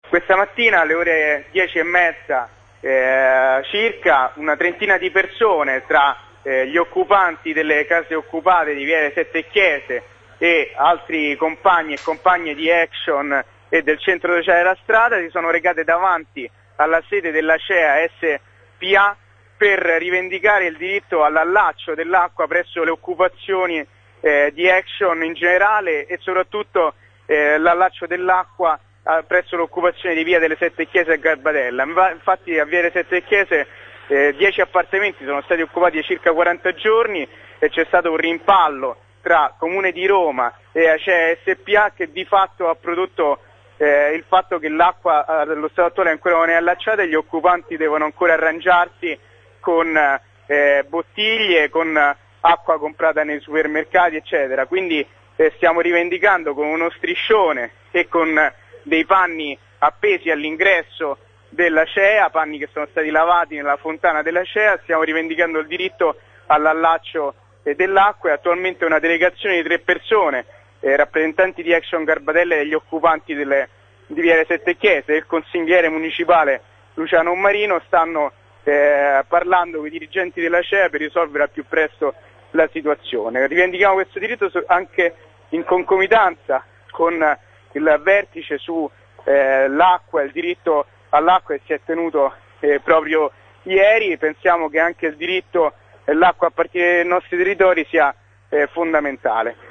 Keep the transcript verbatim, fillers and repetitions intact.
Questa mattina alle ore dieci e mezza eh, circa una trentina di persone tra eh, gli occupanti delle case occupate di Viale Sette Chiese e altri compagni e compagne di Action e del Centro Sociale della Strada si sono recate davanti alla sede della C E A S P A per rivendicare il diritto all'allaccio dell'acqua presso le occupazioni eh, di Action in generale e soprattutto eh, l'allaccio dell'acqua presso l'occupazione di Via delle Sette Chiese a Garbatella. Infatti a Via delle Sette Chiese eh, dieci appartamenti sono stati occupati da circa quaranta giorni e c'è stato un rimpallo tra Comune di Roma e A C E A S P A che di fatto ha prodotto eh, il fatto che l'acqua allo stato attuale ancora non è allacciata e gli occupanti devono ancora arrangiarsi con eh, bottiglie, con acqua comprata nei supermercati eccetera. Quindi eh, stiamo rivendicando con uno striscione e con dei panni appesi all'ingresso della C E A, panni che sono stati lavati nella fontana della C E A, stiamo rivendicando il diritto all'allaccio eh, dell'acqua e attualmente una delegazione di tre persone, eh, rappresentanti di Action Garbatella e degli occupanti delle, di Viale Sette Chiese e il consigliere municipale Luciano Marino stanno eh, parlando con i dirigenti della C E A per risolvere al più presto la situazione. Rivendichiamo questo diritto anche in concomitanza con il vertice su eh, l'acqua, il diritto all'acqua che si è tenuto eh, proprio ieri. Pensiamo che anche il diritto all'acqua a partire dai nostri territori sia eh, fondamentale.